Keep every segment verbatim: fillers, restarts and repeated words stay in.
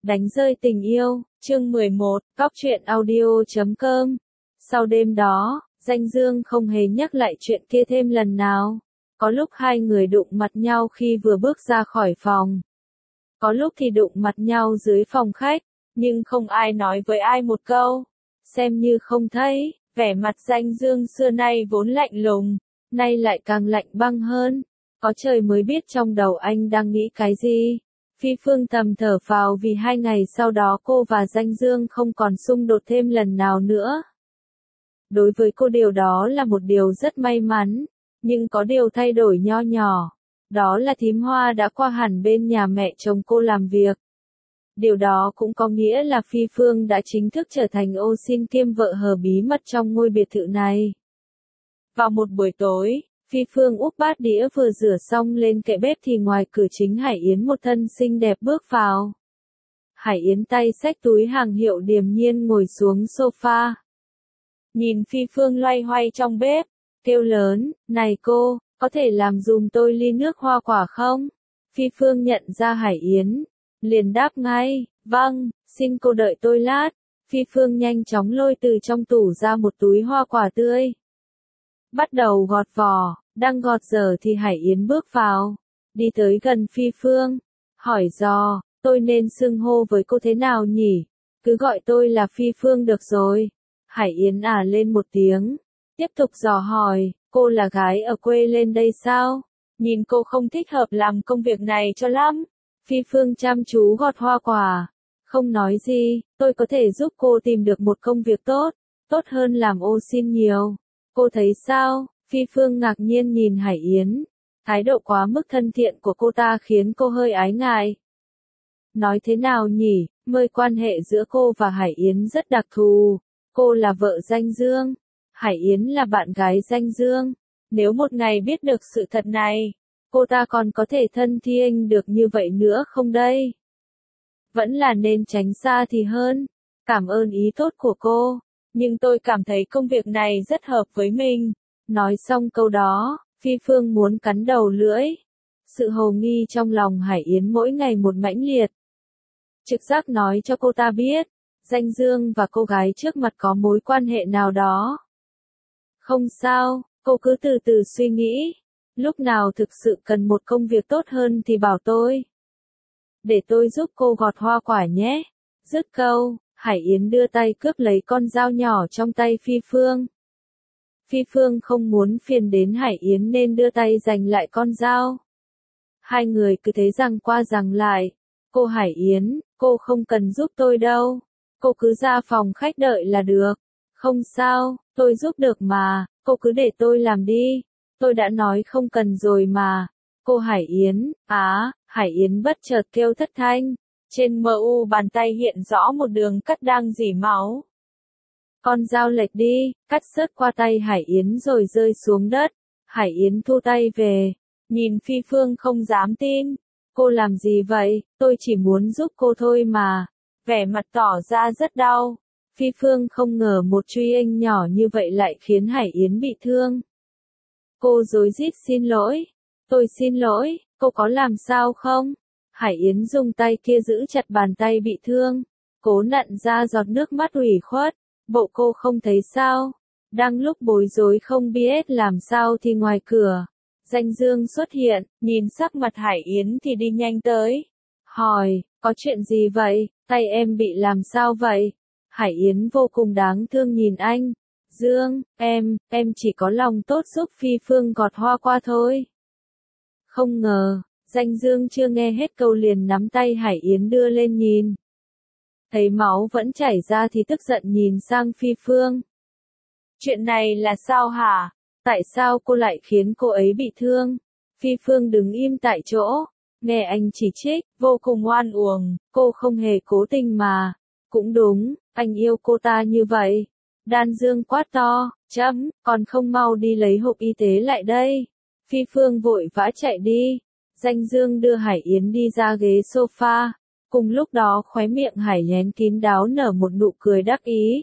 Đánh rơi tình yêu, chương mười một, góc truyện audio chấm com. Sau đêm đó, Danh Dương không hề nhắc lại chuyện kia thêm lần nào. Có lúc hai người đụng mặt nhau khi vừa bước ra khỏi phòng. Có lúc thì đụng mặt nhau dưới phòng khách, nhưng không ai nói với ai một câu. Xem như không thấy, vẻ mặt Danh Dương xưa nay vốn lạnh lùng, nay lại càng lạnh băng hơn. Có trời mới biết trong đầu anh đang nghĩ cái gì. Phi Phương thầm thở phào vì hai ngày sau đó cô và Danh Dương không còn xung đột thêm lần nào nữa. Đối với cô điều đó là một điều rất may mắn, nhưng có điều thay đổi nho nhỏ. Đó là thím Hoa đã qua hẳn bên nhà mẹ chồng cô làm việc. Điều đó cũng có nghĩa là Phi Phương đã chính thức trở thành ô xin kiêm vợ hờ bí mật trong ngôi biệt thự này. Vào một buổi tối, Phi Phương úp bát đĩa vừa rửa xong lên kệ bếp thì ngoài cửa chính Hải Yến một thân xinh đẹp bước vào. Hải Yến tay xách túi hàng hiệu điềm nhiên ngồi xuống sofa. Nhìn Phi Phương loay hoay trong bếp, kêu lớn, này cô, có thể làm dùm tôi ly nước hoa quả không? Phi Phương nhận ra Hải Yến, liền đáp ngay, vâng, xin cô đợi tôi lát. Phi Phương nhanh chóng lôi từ trong tủ ra một túi hoa quả tươi. Bắt đầu gọt vỏ, đang gọt dở thì Hải Yến bước vào, đi tới gần Phi Phương, hỏi dò, tôi nên xưng hô với cô thế nào nhỉ? Cứ gọi tôi là Phi Phương được rồi. Hải Yến ả lên một tiếng, tiếp tục dò hỏi, cô là gái ở quê lên đây sao? Nhìn cô không thích hợp làm công việc này cho lắm. Phi Phương chăm chú gọt hoa quả, không nói gì, tôi có thể giúp cô tìm được một công việc tốt, tốt hơn làm ô xin nhiều. Cô thấy sao? Phi Phương ngạc nhiên nhìn Hải Yến. Thái độ quá mức thân thiện của cô ta khiến cô hơi ái ngại. Nói thế nào nhỉ, mối quan hệ giữa cô và Hải Yến rất đặc thù. Cô là vợ Danh Dương, Hải Yến là bạn gái Danh Dương. Nếu một ngày biết được sự thật này, cô ta còn có thể thân thiêng được như vậy nữa không đây? Vẫn là nên tránh xa thì hơn. Cảm ơn ý tốt của cô, nhưng tôi cảm thấy công việc này rất hợp với mình. Nói xong câu đó, Phi Phương muốn cắn đầu lưỡi. Sự hồ nghi trong lòng Hải Yến mỗi ngày một mãnh liệt. Trực giác nói cho cô ta biết, Danh Dương và cô gái trước mặt có mối quan hệ nào đó. Không sao, cô cứ từ từ suy nghĩ. Lúc nào thực sự cần một công việc tốt hơn thì bảo tôi. Để tôi giúp cô gọt hoa quả nhé. Dứt câu, Hải Yến đưa tay cướp lấy con dao nhỏ trong tay Phi Phương. Phi Phương không muốn phiền đến Hải Yến nên đưa tay giành lại con dao. Hai người cứ thế giằng qua giằng lại. Cô Hải Yến, cô không cần giúp tôi đâu. Cô cứ ra phòng khách đợi là được. Không sao, tôi giúp được mà, cô cứ để tôi làm đi. Tôi đã nói không cần rồi mà. Cô Hải Yến, á, Hải Yến bất chợt kêu thất thanh. Trên mờ u bàn tay hiện rõ một đường cắt đang rỉ máu. Con dao lệch đi, cắt sượt qua tay Hải Yến rồi rơi xuống đất. Hải Yến thu tay về, nhìn Phi Phương không dám tin. Cô làm gì vậy, tôi chỉ muốn giúp cô thôi mà. Vẻ mặt tỏ ra rất đau. Phi Phương không ngờ một truy anh nhỏ như vậy lại khiến Hải Yến bị thương. Cô rối rít xin lỗi. Tôi xin lỗi, cô có làm sao không? Hải Yến dùng tay kia giữ chặt bàn tay bị thương, cố nặn ra giọt nước mắt ủy khuất. Bộ cô không thấy sao? Đang lúc bối rối không biết làm sao thì ngoài cửa, Danh Dương xuất hiện, nhìn sắc mặt Hải Yến thì đi nhanh tới. Hỏi, có chuyện gì vậy? Tay em bị làm sao vậy? Hải Yến vô cùng đáng thương nhìn anh. Dương, em, em chỉ có lòng tốt giúp Phi Phương gọt hoa qua thôi. Không ngờ, Danh Dương chưa nghe hết câu liền nắm tay Hải Yến đưa lên nhìn. Thấy máu vẫn chảy ra thì tức giận nhìn sang Phi Phương. Chuyện này là sao hả? Tại sao cô lại khiến cô ấy bị thương? Phi Phương đứng im tại chỗ, nghe anh chỉ trích, vô cùng oan uổng, cô không hề cố tình mà. Cũng đúng, anh yêu cô ta như vậy. Đan Dương quát to, chấm, còn không mau đi lấy hộp y tế lại đây. Phi Phương vội vã chạy đi. Danh Dương đưa Hải Yến đi ra ghế sofa. Cùng lúc đó khóe miệng Hải Yến kín đáo nở một nụ cười đắc ý.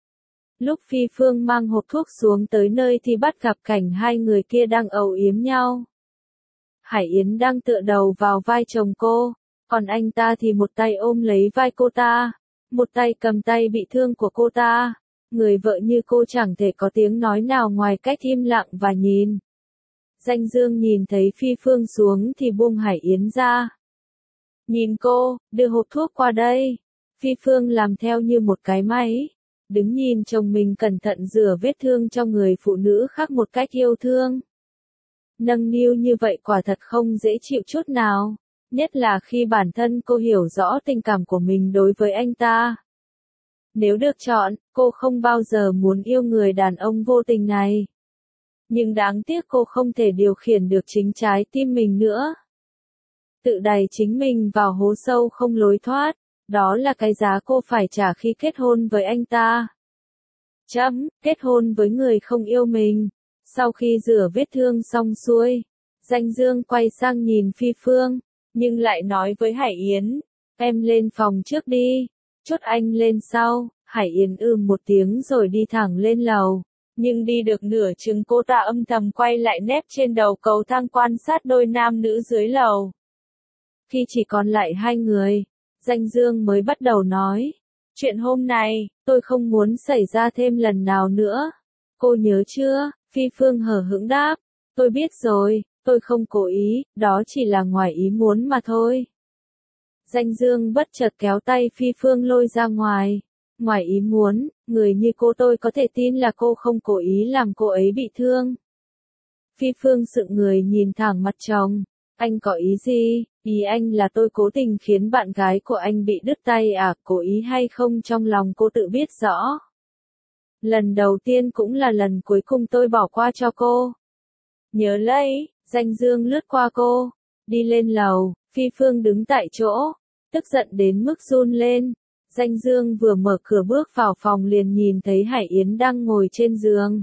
Lúc Phi Phương mang hộp thuốc xuống tới nơi thì bắt gặp cảnh hai người kia đang ầu yếm nhau. Hải Yến đang tựa đầu vào vai chồng cô, Còn anh ta thì một tay ôm lấy vai cô ta, một tay cầm tay bị thương của cô ta. Người vợ như cô chẳng thể có tiếng nói nào ngoài cách im lặng và nhìn. Danh Dương nhìn thấy Phi Phương xuống thì buông Hải Yến ra. Nhìn cô, đưa hộp thuốc qua đây. Phi Phương làm theo như một cái máy. Đứng nhìn chồng mình cẩn thận rửa vết thương cho người phụ nữ khác một cách yêu thương. Nâng niu như vậy quả thật không dễ chịu chút nào. Nhất là khi bản thân cô hiểu rõ tình cảm của mình đối với anh ta. Nếu được chọn, cô không bao giờ muốn yêu người đàn ông vô tình này. Nhưng đáng tiếc cô không thể điều khiển được chính trái tim mình nữa. Tự đẩy chính mình vào hố sâu không lối thoát, đó là cái giá cô phải trả khi kết hôn với anh ta. Chấm, kết hôn với người không yêu mình. Sau khi rửa vết thương xong xuôi, Danh Dương quay sang nhìn Phi Phương, nhưng lại nói với Hải Yến, em lên phòng trước đi, chốt anh lên sau. Hải Yến ừm một tiếng rồi đi thẳng lên lầu. Nhưng đi được nửa chừng cô ta âm thầm quay lại nép trên đầu cầu thang quan sát đôi nam nữ dưới lầu. Khi chỉ còn lại hai người, Danh Dương mới bắt đầu nói. Chuyện hôm nay, tôi không muốn xảy ra thêm lần nào nữa. Cô nhớ chưa? Phi Phương hờ hững đáp. Tôi biết rồi, tôi không cố ý, đó chỉ là ngoài ý muốn mà thôi. Danh Dương bất chợt kéo tay Phi Phương lôi ra ngoài. Ngoài ý muốn, người như cô tôi có thể tin là cô không cố ý làm cô ấy bị thương. Phi Phương sững người nhìn thẳng mặt chồng. Anh có ý gì? Ý anh là tôi cố tình khiến bạn gái của anh bị đứt tay à? Cố ý hay không trong lòng cô tự biết rõ. Lần đầu tiên cũng là lần cuối cùng tôi bỏ qua cho cô. Nhớ lấy. Danh Dương lướt qua cô, đi lên lầu. Phi Phương đứng tại chỗ, tức giận đến mức run lên. Danh Dương vừa mở cửa bước vào phòng liền nhìn thấy Hải Yến đang ngồi trên giường.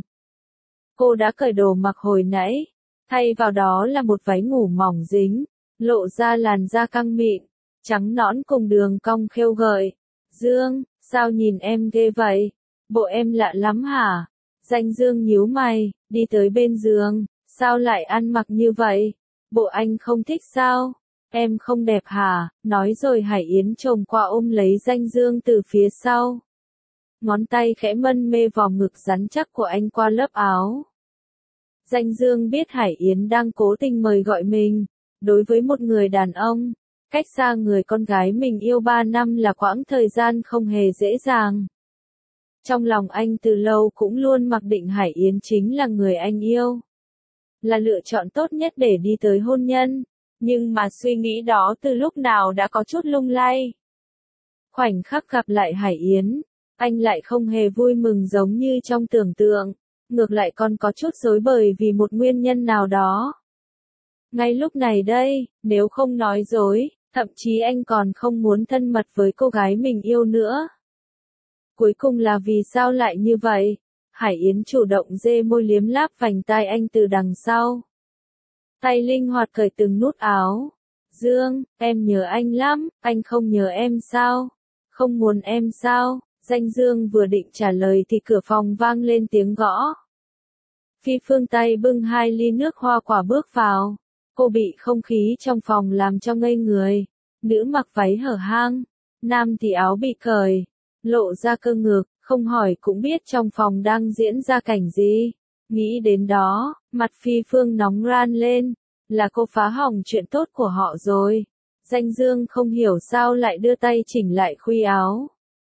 Cô đã cởi đồ mặc hồi nãy, thay vào đó là một váy ngủ mỏng dính, lộ ra làn da căng mịn, trắng nõn cùng đường cong khêu gợi. Dương, sao nhìn em ghê vậy? Bộ em lạ lắm hả? Danh Dương nhíu mày, đi tới bên giường, sao lại ăn mặc như vậy? Bộ anh không thích sao? Em không đẹp hả? Nói rồi Hải Yến chồm qua ôm lấy Danh Dương từ phía sau. Ngón tay khẽ mân mê vòng ngực rắn chắc của anh qua lớp áo. Danh Dương biết Hải Yến đang cố tình mời gọi mình. Đối với một người đàn ông, cách xa người con gái mình yêu ba năm là quãng thời gian không hề dễ dàng. Trong lòng anh từ lâu cũng luôn mặc định Hải Yến chính là người anh yêu. Là lựa chọn tốt nhất để đi tới hôn nhân. Nhưng mà suy nghĩ đó từ lúc nào đã có chút lung lay. Khoảnh khắc gặp lại Hải Yến, anh lại không hề vui mừng giống như trong tưởng tượng, ngược lại còn có chút rối bời vì một nguyên nhân nào đó. Ngay lúc này đây, nếu không nói dối, thậm chí anh còn không muốn thân mật với cô gái mình yêu nữa. Cuối cùng là vì sao lại như vậy? Hải Yến chủ động dê môi liếm láp vành tai anh từ đằng sau. Tay linh hoạt cởi từng nút áo. Dương, em nhớ anh lắm, anh không nhớ em sao? Không muốn em sao? Danh Dương vừa định trả lời thì cửa phòng vang lên tiếng gõ. Phi Phương tay bưng hai ly nước hoa quả bước vào. Cô bị không khí trong phòng làm cho ngây người. Nữ mặc váy hở hang, nam thì áo bị cởi, lộ ra cơ ngực, không hỏi cũng biết trong phòng đang diễn ra cảnh gì. Nghĩ đến đó, mặt Phi Phương nóng ran lên, là cô phá hỏng chuyện tốt của họ rồi. Danh Dương không hiểu sao lại đưa tay chỉnh lại khuy áo.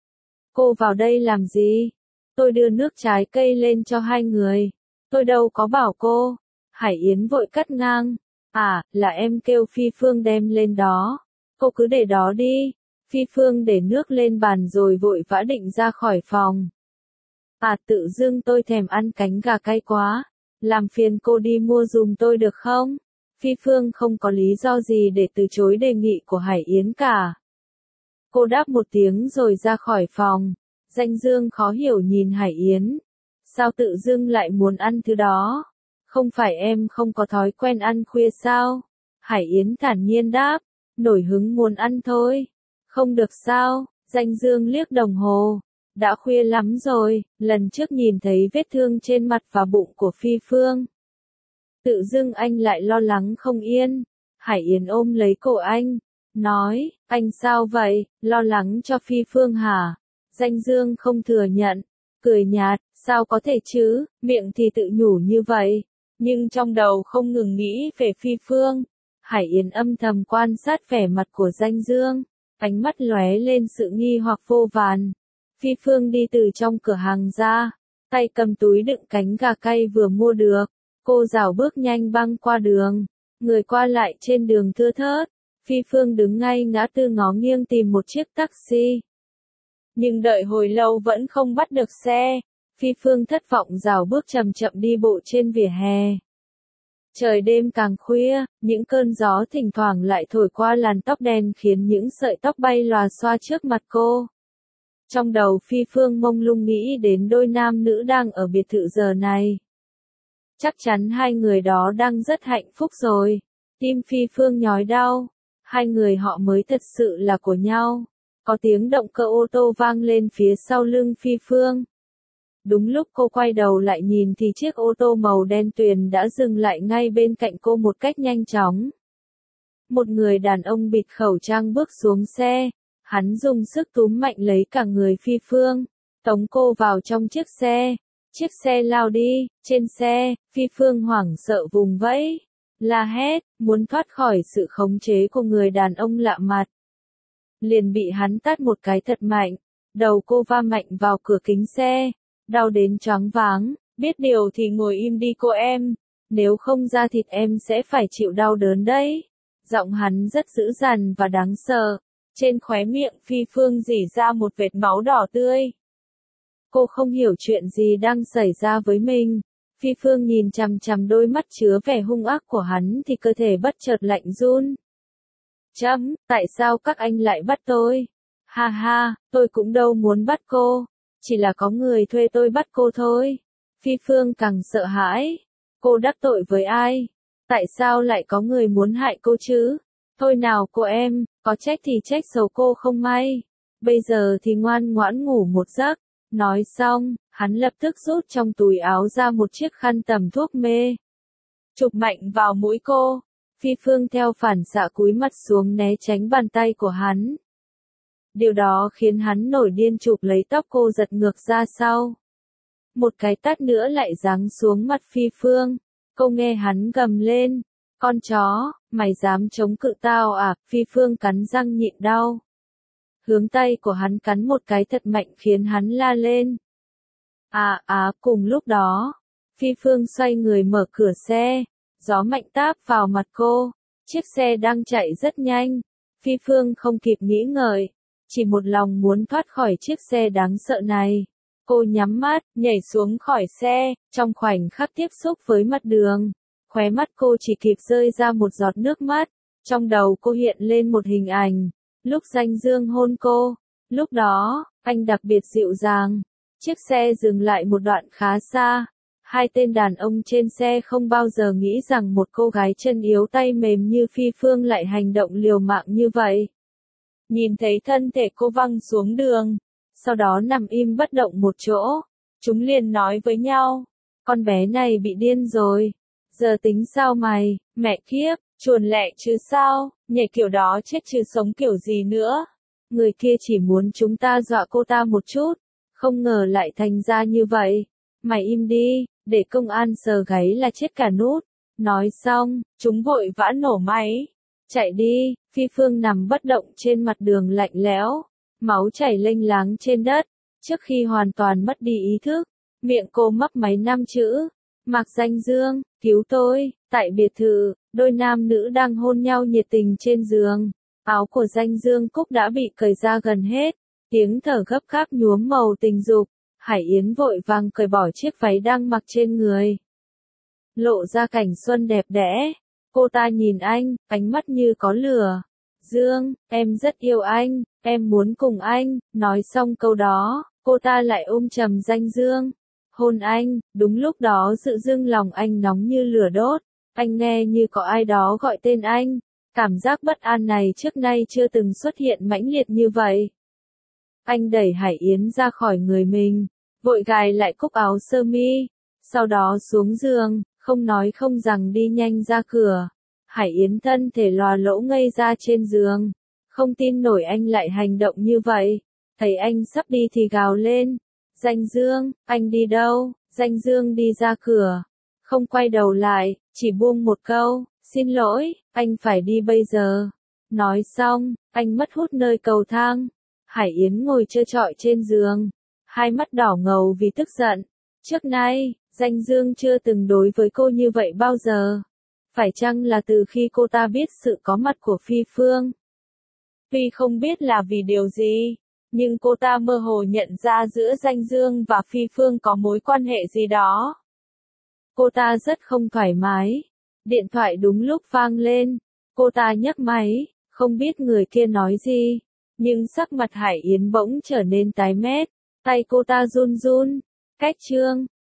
Cô vào đây làm gì? Tôi đưa nước trái cây lên cho hai người. Tôi đâu có bảo cô. Hải Yến vội cắt ngang. À, là em kêu Phi Phương đem lên đó. Cô cứ để đó đi. Phi Phương để nước lên bàn rồi vội vã định ra khỏi phòng. À, tự dưng tôi thèm ăn cánh gà cay quá. Làm phiền cô đi mua dùm tôi được không? Phi Phương không có lý do gì để từ chối đề nghị của Hải Yến cả. Cô đáp một tiếng rồi ra khỏi phòng. Danh Dương khó hiểu nhìn Hải Yến. Sao tự dưng lại muốn ăn thứ đó? Không phải em không có thói quen ăn khuya sao? Hải Yến thản nhiên đáp. Nổi hứng muốn ăn thôi. Không được sao? Danh Dương liếc đồng hồ. Đã khuya lắm rồi, lần trước nhìn thấy vết thương trên mặt và bụng của Phi Phương. Tự dưng anh lại lo lắng không yên. Hải Yến ôm lấy cổ anh. nói, anh sao vậy, lo lắng cho Phi Phương hả? Danh Dương không thừa nhận, cười nhạt, sao có thể chứ, miệng thì tự nhủ như vậy, nhưng trong đầu không ngừng nghĩ về Phi Phương. Hải Yến âm thầm quan sát vẻ mặt của Danh Dương, ánh mắt lóe lên sự nghi hoặc vô vàn. Phi Phương đi từ trong cửa hàng ra, tay cầm túi đựng cánh gà cay vừa mua được, cô rảo bước nhanh băng qua đường, người qua lại trên đường thưa thớt. Phi Phương đứng ngay ngã tư ngó nghiêng tìm một chiếc taxi. Nhưng đợi hồi lâu vẫn không bắt được xe, Phi Phương thất vọng rảo bước chậm chậm đi bộ trên vỉa hè. Trời đêm càng khuya, những cơn gió thỉnh thoảng lại thổi qua làn tóc đen khiến những sợi tóc bay lòa xòa trước mặt cô. Trong đầu Phi Phương mông lung nghĩ đến đôi nam nữ đang ở biệt thự giờ này. Chắc chắn hai người đó đang rất hạnh phúc rồi. Tim Phi Phương nhói đau. Hai người họ mới thật sự là của nhau. Có tiếng động cơ ô tô vang lên phía sau lưng Phi Phương. Đúng lúc cô quay đầu lại nhìn thì chiếc ô tô màu đen tuyền đã dừng lại ngay bên cạnh cô một cách nhanh chóng. Một người đàn ông bịt khẩu trang bước xuống xe. Hắn dùng sức túm mạnh lấy cả người Phi Phương, tống cô vào trong chiếc xe. Chiếc xe lao đi, trên xe, Phi Phương hoảng sợ vùng vẫy, la hét, muốn thoát khỏi sự khống chế của người đàn ông lạ mặt. Liền bị hắn tát một cái thật mạnh, đầu cô va mạnh vào cửa kính xe, đau đến choáng váng, biết điều thì ngồi im đi cô em, nếu không ra thịt em sẽ phải chịu đau đớn đấy. Giọng hắn rất dữ dằn và đáng sợ. Trên khóe miệng Phi Phương rỉ ra một vệt máu đỏ tươi. Cô không hiểu chuyện gì đang xảy ra với mình. Phi Phương nhìn chằm chằm đôi mắt chứa vẻ hung ác của hắn thì cơ thể bất chợt lạnh run. Chấm, tại sao các anh lại bắt tôi? Ha ha, tôi cũng đâu muốn bắt cô. Chỉ là có người thuê tôi bắt cô thôi. Phi Phương càng sợ hãi. Cô đắc tội với ai? Tại sao lại có người muốn hại cô chứ? Thôi nào cô em, có trách thì trách xấu cô không may. Bây giờ thì ngoan ngoãn ngủ một giấc. Nói xong, hắn lập tức rút trong túi áo ra một chiếc khăn tầm thuốc mê. Chụp mạnh vào mũi cô. Phi Phương theo phản xạ cúi mặt xuống né tránh bàn tay của hắn. Điều đó khiến hắn nổi điên chụp lấy tóc cô giật ngược ra sau. Một cái tát nữa lại giáng xuống mặt Phi Phương. Cô nghe hắn gầm lên. Con chó, mày dám chống cự tao à? Phi Phương cắn răng nhịn đau. Hướng tay của hắn cắn một cái thật mạnh khiến hắn la lên. À à, cùng lúc đó, Phi Phương xoay người mở cửa xe, gió mạnh táp vào mặt cô, chiếc xe đang chạy rất nhanh, Phi Phương không kịp nghĩ ngợi, chỉ một lòng muốn thoát khỏi chiếc xe đáng sợ này. Cô nhắm mắt, nhảy xuống khỏi xe, trong khoảnh khắc tiếp xúc với mặt đường, khóe mắt cô chỉ kịp rơi ra một giọt nước mắt, trong đầu cô hiện lên một hình ảnh. Lúc Danh Dương hôn cô, lúc đó, anh đặc biệt dịu dàng. Chiếc xe dừng lại một đoạn khá xa. Hai tên đàn ông trên xe không bao giờ nghĩ rằng một cô gái chân yếu tay mềm như Phi Phương lại hành động liều mạng như vậy. Nhìn thấy thân thể cô văng xuống đường, sau đó nằm im bất động một chỗ, chúng liền nói với nhau, con bé này bị điên rồi. Giờ tính sao mày, mẹ kiếp, chuồn lẹ chứ sao, nhảy kiểu đó chết chứ sống kiểu gì nữa. Người kia chỉ muốn chúng ta dọa cô ta một chút, không ngờ lại thành ra như vậy. Mày im đi, để công an sờ gáy là chết cả nút. Nói xong, chúng vội vã nổ máy. Chạy đi, Phi Phương nằm bất động trên mặt đường lạnh lẽo, máu chảy lênh láng trên đất. Trước khi hoàn toàn mất đi ý thức, miệng cô mấp máy năm chữ. Mạc Danh Dương, cứu tôi. Tại biệt thự, đôi nam nữ đang hôn nhau nhiệt tình trên giường. Áo của Danh Dương Cúc đã bị cởi ra gần hết. Tiếng thở gấp gáp nhuốm màu tình dục. Hải Yến vội vàng cởi bỏ chiếc váy đang mặc trên người. Lộ ra cảnh xuân đẹp đẽ. Cô ta nhìn anh, ánh mắt như có lửa. Dương, em rất yêu anh, em muốn cùng anh. Nói xong câu đó, cô ta lại ôm chầm Danh Dương. Hôn anh, đúng lúc đó tự dưng lòng anh nóng như lửa đốt. Anh nghe như có ai đó gọi tên anh. Cảm giác bất an này trước nay chưa từng xuất hiện mãnh liệt như vậy. Anh đẩy Hải Yến ra khỏi người mình, vội gài lại cúc áo sơ mi, sau đó xuống giường, không nói không rằng đi nhanh ra cửa. Hải Yến thân thể lòa lỗ ngây ra trên giường, Không tin nổi anh lại hành động như vậy. Thấy anh sắp đi thì gào lên. Danh Dương, anh đi đâu? Danh Dương đi ra cửa. Không quay đầu lại, chỉ buông một câu, xin lỗi, anh phải đi bây giờ. Nói xong, anh mất hút nơi cầu thang. Hải Yến ngồi trơ trọi trên giường. Hai mắt đỏ ngầu vì tức giận. Trước nay, Danh Dương chưa từng đối với cô như vậy bao giờ. Phải chăng là từ khi cô ta biết sự có mặt của Phi Phương? Tuy không biết là vì điều gì, nhưng cô ta mơ hồ nhận ra giữa Danh Dương và Phi Phương có mối quan hệ gì đó. Cô ta rất không thoải mái. Điện thoại đúng lúc vang lên. Cô ta nhấc máy, không biết người kia nói gì. Nhưng sắc mặt Hải Yến bỗng trở nên tái mét. Tay cô ta run run. Cách chương.